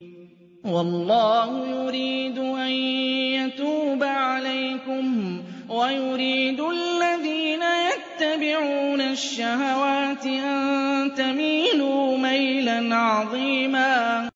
وَاللَّهُ يُرِيدُ أَن يَتُوبَ عَلَيْكُمْ وَيُرِيدُ الَّذِينَ يَتَّبِعُونَ الشَّهَوَاتِ أَن تَمِيلُوا مَيْلًا عَظِيمًا